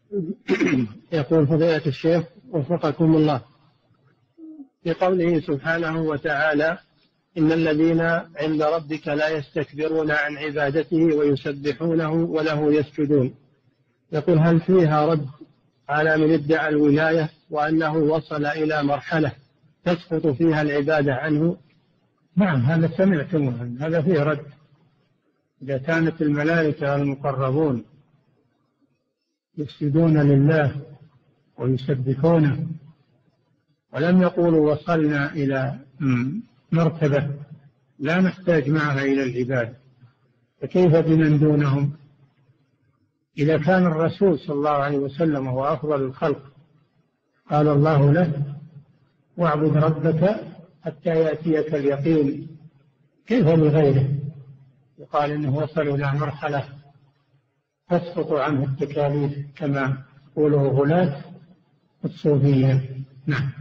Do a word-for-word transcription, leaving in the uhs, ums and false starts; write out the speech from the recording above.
يقول فضيلة الشيخ وفقكم الله، في قوله سبحانه وتعالى إن الذين عند ربك لا يستكبرون عن عبادته ويسبحونه وله يسجدون، يقول هل فيها رد على من ادعى الولاية وأنه وصل إلى مرحلة تسقط فيها العبادة عنه؟ نعم، هذا سمعتم، هذا فيه رد. إذا كانت الملائكة المقربون يسجدون لله ويسبحونه ولم يقولوا وصلنا إلى مرتبة لا نحتاج معها إلى العبادة، فكيف بمن دونهم؟ إذا كان الرسول صلى الله عليه وسلم هو أفضل الخلق قال الله له واعبد ربك حتى يأتيك اليقين، كيف بغيره يقال إنه وصل إلى مرحلة تسقط عنه التكاليف كما يقوله غلاة الصوفية؟ نعم.